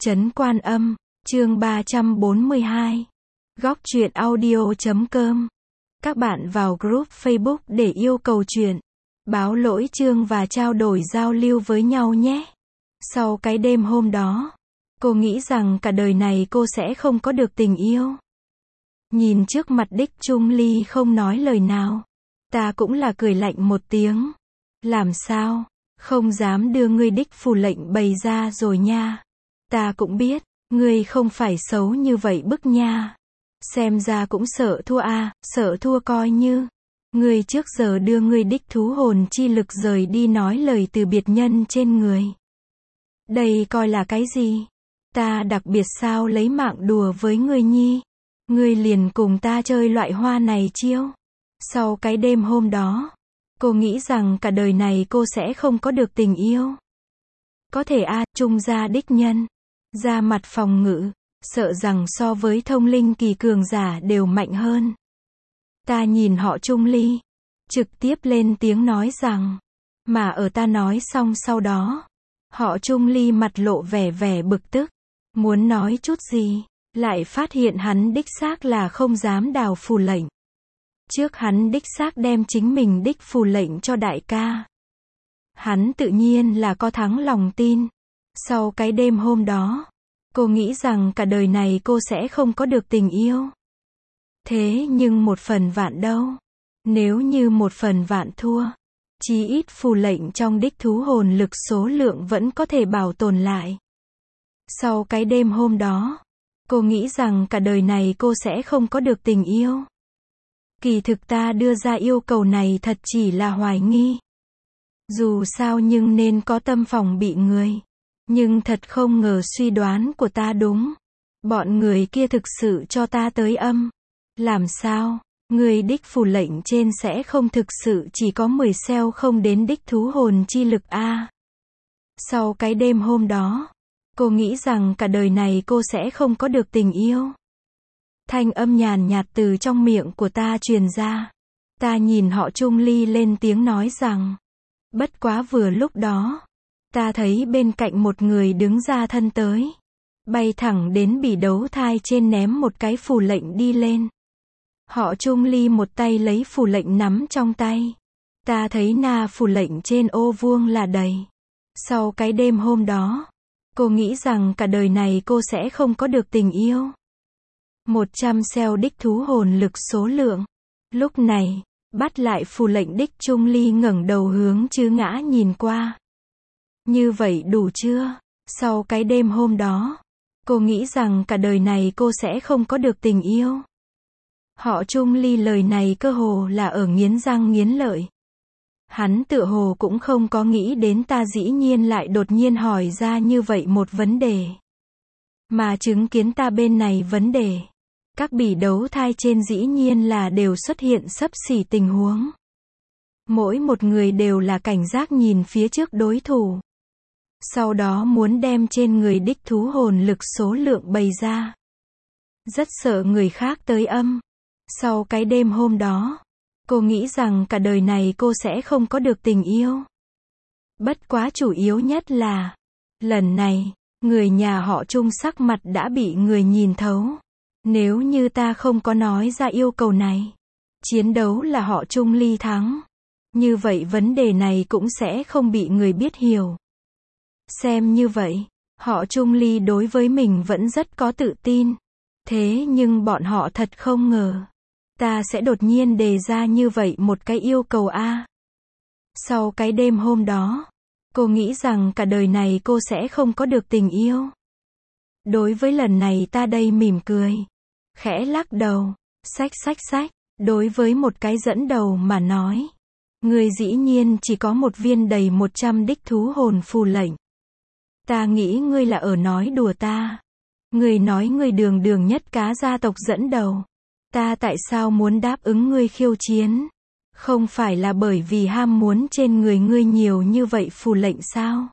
Trấn Quan Âm, chương 342. Góc truyện audio.com. Các bạn vào group Facebook để yêu cầu truyện, báo lỗi chương và trao đổi giao lưu với nhau nhé. Sau cái đêm hôm đó, cô nghĩ rằng cả đời này cô sẽ không có được tình yêu. Nhìn trước mặt Đích Trung Ly không nói lời nào, ta cũng là cười lạnh một tiếng. Làm sao, không dám đưa ngươi Đích phủ lệnh bày ra rồi nha. Ta cũng biết, ngươi không phải xấu như vậy bức nha. Xem ra cũng sợ thua à, sợ thua coi như. Ngươi trước giờ đưa ngươi Đích thú hồn chi lực rời đi nói lời từ biệt nhân trên người. Đây coi là cái gì? Ta đặc biệt sao lấy mạng đùa với ngươi nhi? Ngươi liền cùng ta chơi loại hoa này chiêu. Sau cái đêm hôm đó, cô nghĩ rằng cả đời này cô sẽ không có được tình yêu. Có thể Trung gia đích nhân, ra mặt phòng ngự, sợ rằng so với thông linh kỳ cường giả đều mạnh hơn. Ta nhìn họ Trung Ly, trực tiếp lên tiếng nói rằng, mà ở ta nói xong sau đó, họ Trung Ly mặt lộ vẻ bực tức, muốn nói chút gì, lại phát hiện hắn đích xác là không dám đào phù lệnh. Trước hắn đích xác đem chính mình đích phù lệnh cho đại ca. Hắn tự nhiên là có thắng lòng tin. Sau cái đêm hôm đó, cô nghĩ rằng cả đời này cô sẽ không có được tình yêu. Thế nhưng 1/1000 đâu? Nếu như 1/1000 thua, chí ít phù lệnh trong đích thú hồn lực số lượng vẫn có thể bảo tồn lại. Sau cái đêm hôm đó, cô nghĩ rằng cả đời này cô sẽ không có được tình yêu. Kỳ thực ta đưa ra yêu cầu này thật chỉ là hoài nghi. Dù sao nhưng nên có tâm phòng bị người. Nhưng thật không ngờ suy đoán của ta đúng. Bọn người kia thực sự cho ta tới âm. Làm sao, người đích phù lệnh trên sẽ không thực sự chỉ có 10 xeo không đến đích thú hồn chi lực a. Sau cái đêm hôm đó, cô nghĩ rằng cả đời này cô sẽ không có được tình yêu. Thanh âm nhàn nhạt từ trong miệng của ta truyền ra. Ta nhìn họ Trung Ly lên tiếng nói rằng, bất quá vừa lúc đó, ta thấy bên cạnh một người đứng ra thân tới, bay thẳng đến bỉ đấu thai trên ném một cái phù lệnh đi lên. Họ Trung Ly một tay lấy phù lệnh nắm trong tay. Ta thấy phù lệnh trên ô vuông là đầy. Sau cái đêm hôm đó, cô nghĩ rằng cả đời này cô sẽ không có được tình yêu. 100 xeo đích thú hồn lực số lượng. Lúc này, bắt lại phù lệnh Đích Trung Ly ngẩng đầu hướng Trứ Ngã nhìn qua. Như vậy đủ chưa? Sau cái đêm hôm đó, cô nghĩ rằng cả đời này cô sẽ không có được tình yêu. Họ Trung Ly lời này cơ hồ là ở nghiến răng nghiến lợi. Hắn tựa hồ cũng không có nghĩ đến ta dĩ nhiên lại đột nhiên hỏi ra như vậy một vấn đề. Mà chứng kiến ta bên này vấn đề. Các bỉ đấu thai trên dĩ nhiên là đều xuất hiện xấp xỉ tình huống. Mỗi một người đều là cảnh giác nhìn phía trước đối thủ. Sau đó muốn đem trên người đích thú hồn lực số lượng bày ra. Rất sợ người khác tới âm. Sau cái đêm hôm đó, cô nghĩ rằng cả đời này cô sẽ không có được tình yêu. Bất quá chủ yếu nhất là, lần này, người nhà họ Trung sắc mặt đã bị người nhìn thấu. Nếu như ta không có nói ra yêu cầu này, chiến đấu là họ Trung Ly thắng. Như vậy vấn đề này cũng sẽ không bị người biết hiểu. Xem như vậy, họ Trung Ly đối với mình vẫn rất có tự tin. Thế nhưng bọn họ thật không ngờ, ta sẽ đột nhiên đề ra như vậy một cái yêu cầu a. Sau cái đêm hôm đó, cô nghĩ rằng cả đời này cô sẽ không có được tình yêu. Đối với lần này ta đây mỉm cười, khẽ lắc đầu, xách, đối với một cái dẫn đầu mà nói. Người dĩ nhiên chỉ có một viên đầy 100 đích thú hồn phù lệnh. Ta nghĩ ngươi là ở nói đùa ta. Ngươi nói ngươi đường nhất cá gia tộc dẫn đầu. Ta tại sao muốn đáp ứng ngươi khiêu chiến? Không phải là bởi vì ham muốn trên người ngươi nhiều như vậy phù lệnh sao?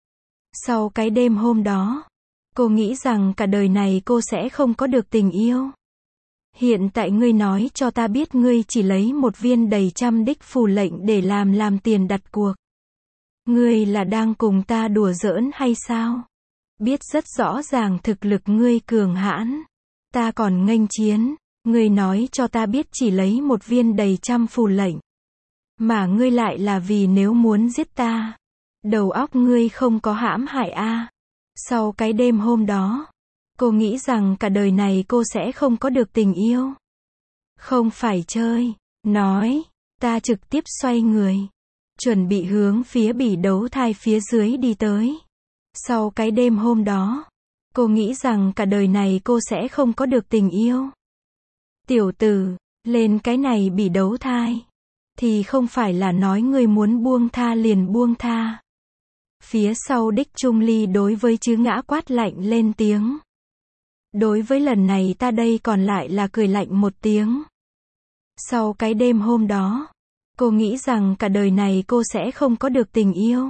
Sau cái đêm hôm đó, cô nghĩ rằng cả đời này cô sẽ không có được tình yêu. Hiện tại ngươi nói cho ta biết ngươi chỉ lấy một viên đầy 100 đích phù lệnh để làm tiền đặt cuộc. Ngươi là đang cùng ta đùa giỡn hay sao? Biết rất rõ ràng thực lực ngươi cường hãn. Ta còn nghênh chiến. Ngươi nói cho ta biết chỉ lấy một viên đầy trăm phù lệnh. Mà ngươi lại là vì nếu muốn giết ta. Đầu óc ngươi không có hãm hại a. Sau cái đêm hôm đó, cô nghĩ rằng cả đời này cô sẽ không có được tình yêu. Không phải chơi. Nói. Ta trực tiếp xoay người. Chuẩn bị hướng phía bỉ đấu thai phía dưới đi tới. Sau cái đêm hôm đó, cô nghĩ rằng cả đời này cô sẽ không có được tình yêu. Tiểu tử, lên cái này bỉ đấu thai. Thì không phải là nói ngươi muốn buông tha liền buông tha. Phía sau Đích Trung Ly đối với Chứ Ngã quát lạnh lên tiếng. Đối với lần này ta đây còn lại là cười lạnh một tiếng. Sau cái đêm hôm đó, cô nghĩ rằng cả đời này cô sẽ không có được tình yêu.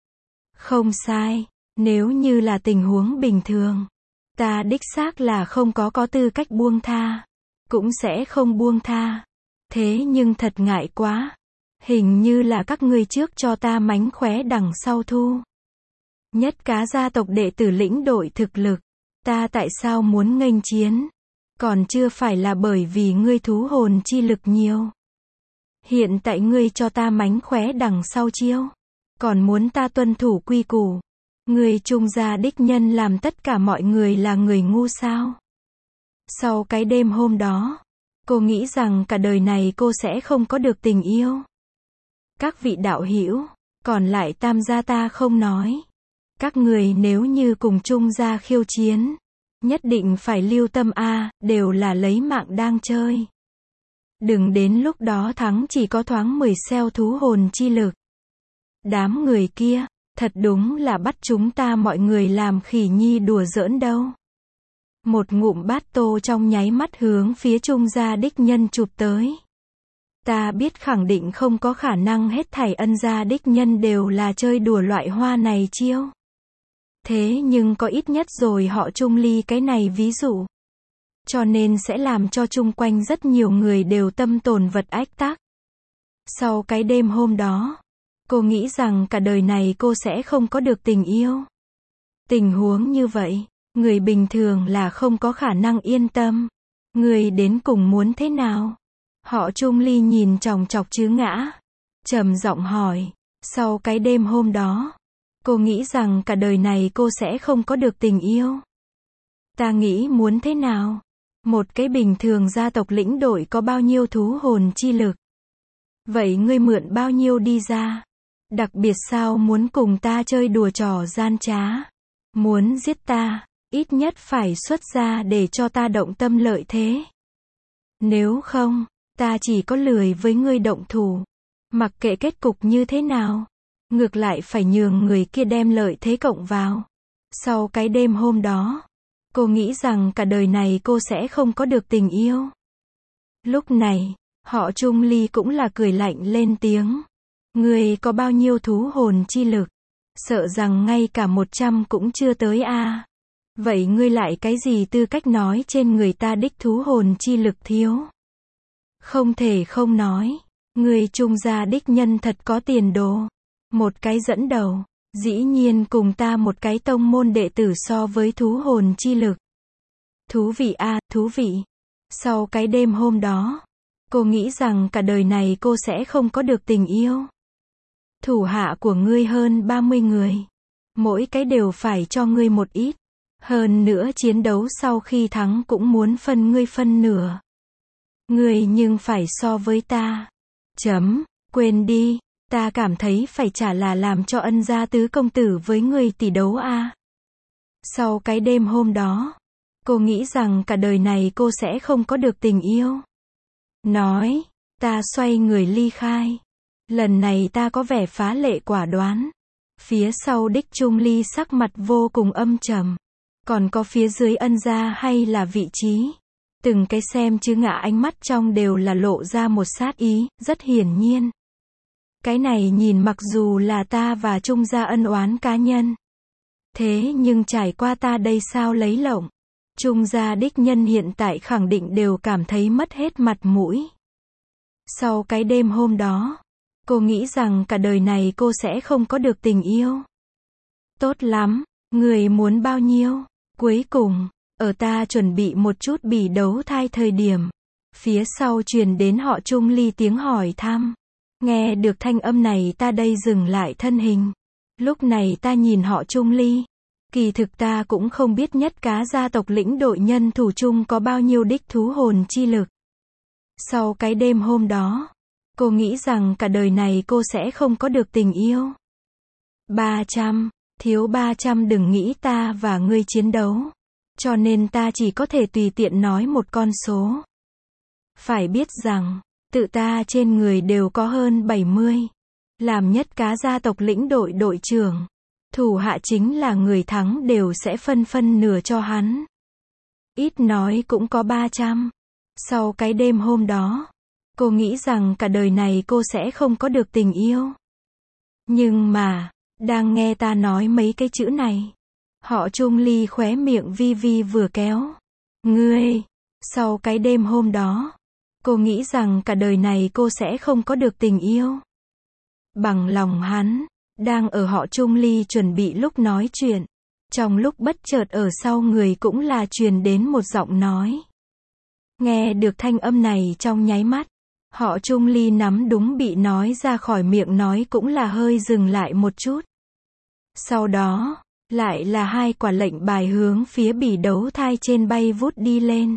Không sai, nếu như là tình huống bình thường, ta đích xác là không có tư cách buông tha, cũng sẽ không buông tha. Thế nhưng thật ngại quá, hình như là các ngươi trước cho ta mánh khóe đằng sau thu. Nhất cá gia tộc đệ tử lĩnh đội thực lực, ta tại sao muốn nghênh chiến? Còn chưa phải là bởi vì ngươi thú hồn chi lực nhiều. Hiện tại ngươi cho ta mánh khóe đằng sau chiêu, còn muốn ta tuân thủ quy củ. Ngươi Trung gia đích nhân làm tất cả mọi người là người ngu sao? Sau cái đêm hôm đó, cô nghĩ rằng cả đời này cô sẽ không có được tình yêu. Các vị đạo hữu, còn lại Tam gia ta không nói. Các người nếu như cùng Trung gia khiêu chiến, nhất định phải lưu tâm a, đều là lấy mạng đang chơi. Đừng đến lúc đó thắng chỉ có thoáng 10 xeo thú hồn chi lực. Đám người kia, thật đúng là bắt chúng ta mọi người làm khỉ nhi đùa giỡn đâu. Một ngụm bát tô trong nháy mắt hướng phía Trung gia đích nhân chụp tới. Ta biết khẳng định không có khả năng hết thảy Ân gia đích nhân đều là chơi đùa loại hoa này chiêu. Thế nhưng có ít nhất rồi họ Trung Ly cái này ví dụ. Cho nên sẽ làm cho chung quanh rất nhiều người đều tâm tồn vật ách tắc. Sau cái đêm hôm đó, cô nghĩ rằng cả đời này cô sẽ không có được tình yêu. Tình huống như vậy, người bình thường là không có khả năng yên tâm. Người đến cùng muốn thế nào? Họ Trung Ly nhìn chòng chọc Chứ Ngã, trầm giọng hỏi. Sau cái đêm hôm đó, cô nghĩ rằng cả đời này cô sẽ không có được tình yêu. Ta nghĩ muốn thế nào? Một cái bình thường gia tộc lĩnh đội có bao nhiêu thú hồn chi lực? Vậy ngươi mượn bao nhiêu đi ra? Đặc biệt sao muốn cùng ta chơi đùa trò gian trá? Muốn giết ta, ít nhất phải xuất ra để cho ta động tâm lợi thế. Nếu không, ta chỉ có lười với ngươi động thủ. Mặc kệ kết cục như thế nào, ngược lại phải nhường người kia đem lợi thế cộng vào. Sau cái đêm hôm đó, cô nghĩ rằng cả đời này cô sẽ không có được tình yêu. Lúc này, họ Trung Ly cũng là cười lạnh lên tiếng. Ngươi có bao nhiêu thú hồn chi lực? Sợ rằng ngay cả 100 cũng chưa tới a. Vậy ngươi lại cái gì tư cách nói trên người ta đích thú hồn chi lực thiếu? Không thể không nói, ngươi Trung gia đích nhân thật có tiền đồ. Một cái dẫn đầu, dĩ nhiên cùng ta một cái tông môn đệ tử so với thú hồn chi lực. Thú vị a, thú vị. Sau cái đêm hôm đó, cô nghĩ rằng cả đời này cô sẽ không có được tình yêu. Thủ hạ của ngươi hơn 30 người. Mỗi cái đều phải cho ngươi một ít. Hơn nữa chiến đấu sau khi thắng cũng muốn phân ngươi phân nửa. Ngươi nhưng phải so với ta. Quên đi, ta cảm thấy phải trả là làm cho Ân gia tứ công tử với ngươi tỷ đấu a. Sau cái đêm hôm đó, cô nghĩ rằng cả đời này cô sẽ không có được tình yêu. Nói, ta xoay người ly khai. Lần này ta có vẻ phá lệ quả đoán. Phía sau Đích Trung Ly sắc mặt vô cùng âm trầm. Còn có phía dưới Ân gia hay là vị trí. Từng cái xem Chứ Ngã ánh mắt trong đều là lộ ra một sát ý, rất hiển nhiên. Cái này nhìn mặc dù là ta và Trung gia ân oán cá nhân. Thế nhưng trải qua ta đây sao lấy lộng. Trung gia đích nhân hiện tại khẳng định đều cảm thấy mất hết mặt mũi. Sau cái đêm hôm đó, cô nghĩ rằng cả đời này cô sẽ không có được tình yêu. Tốt lắm, Người muốn bao nhiêu? Cuối cùng, ở ta chuẩn bị một chút bỉ đấu thai thời điểm, phía sau truyền đến họ Trung Ly tiếng hỏi thăm. Nghe được thanh âm này ta đây dừng lại thân hình. Lúc này ta nhìn họ Trung Ly. Kỳ thực ta cũng không biết nhất cá gia tộc lĩnh đội nhân thủ chung có bao nhiêu đích thú hồn chi lực. Sau cái đêm hôm đó, cô nghĩ rằng cả đời này cô sẽ không có được tình yêu. 300, thiếu 300 đừng nghĩ ta và ngươi chiến đấu. Cho nên ta chỉ có thể tùy tiện nói một con số. Phải biết rằng, tự ta trên người đều có hơn 70. Làm nhất cá gia tộc lĩnh đội đội trưởng. Thủ hạ chính là người thắng đều sẽ phân nửa cho hắn. Ít nói cũng có 300. Sau cái đêm hôm đó, cô nghĩ rằng cả đời này cô sẽ không có được tình yêu. Nhưng mà, đang nghe ta nói mấy cái chữ này, họ Trung Ly khóe miệng vi vi vừa kéo. Ngươi, sau cái đêm hôm đó, cô nghĩ rằng cả đời này cô sẽ không có được tình yêu. Bằng lòng hắn, đang ở họ Trung Ly chuẩn bị lúc nói chuyện. Trong lúc bất chợt ở sau người cũng là truyền đến một giọng nói. Nghe được thanh âm này trong nháy mắt, họ Trung Ly nắm đúng bị nói ra khỏi miệng nói cũng là hơi dừng lại một chút. Sau đó, lại là hai quả lệnh bài hướng phía bỉ đấu thai trên bay vút đi lên.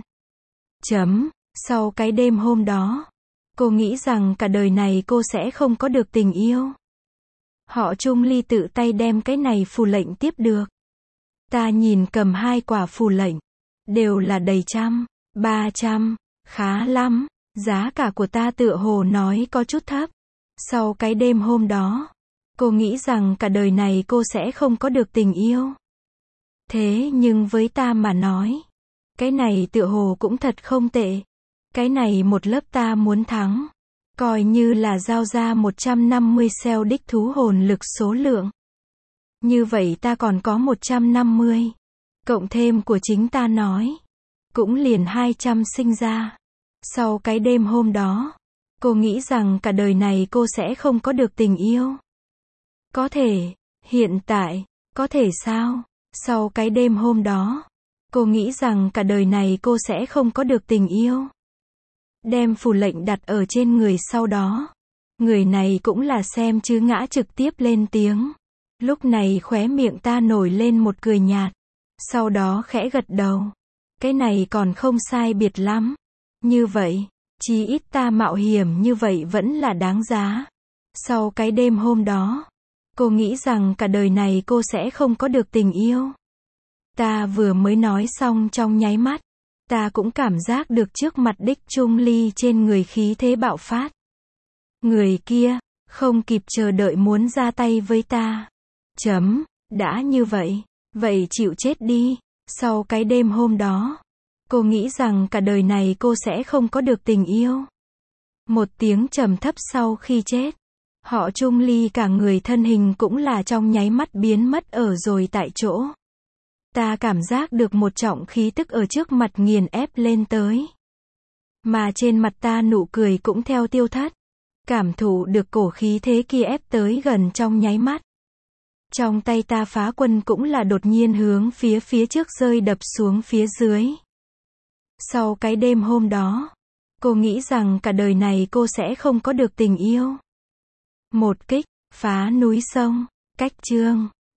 Sau cái đêm hôm đó, cô nghĩ rằng cả đời này cô sẽ không có được tình yêu. Họ Trung Ly tự tay đem cái này phù lệnh tiếp được. Ta nhìn cầm hai quả phù lệnh, đều là đầy 300, khá lắm, giá cả của ta tựa hồ nói có chút thấp. Sau cái đêm hôm đó, cô nghĩ rằng cả đời này cô sẽ không có được tình yêu. Thế nhưng với ta mà nói, cái này tựa hồ cũng thật không tệ. Cái này một lớp ta muốn thắng, coi như là giao ra 150 cell đích thú hồn lực số lượng. Như vậy ta còn có 150. Cộng thêm của chính ta nói, cũng liền 200 sinh ra. Sau cái đêm hôm đó, cô nghĩ rằng cả đời này cô sẽ không có được tình yêu. Có thể, hiện tại, có thể sao? Sau cái đêm hôm đó, cô nghĩ rằng cả đời này cô sẽ không có được tình yêu. Đem phù lệnh đặt ở trên người sau đó. Người này cũng là xem chứ ngã trực tiếp lên tiếng. Lúc này khóe miệng ta nổi lên một cười nhạt. Sau đó khẽ gật đầu. Cái này còn không sai biệt lắm. Như vậy, chí ít ta mạo hiểm như vậy vẫn là đáng giá. Sau cái đêm hôm đó, cô nghĩ rằng cả đời này cô sẽ không có được tình yêu. Ta vừa mới nói xong trong nháy mắt, ta cũng cảm giác được trước mặt đích Trung Ly trên người khí thế bạo phát. Người kia, không kịp chờ đợi muốn ra tay với ta. Đã như vậy, vậy chịu chết đi. Sau cái đêm hôm đó, cô nghĩ rằng cả đời này cô sẽ không có được tình yêu. Một tiếng trầm thấp sau khi chết, họ Trung Ly cả người thân hình cũng là trong nháy mắt biến mất ở rồi tại chỗ. Ta cảm giác được một trọng khí tức ở trước mặt nghiền ép lên tới. Mà trên mặt ta nụ cười cũng theo tiêu thất. Cảm thụ được cổ khí thế kia ép tới gần trong nháy mắt. Trong tay ta phá quân cũng là đột nhiên hướng phía trước rơi đập xuống phía dưới. Sau cái đêm hôm đó, cô nghĩ rằng cả đời này cô sẽ không có được tình yêu. Một kích, phá núi sông, cách chương.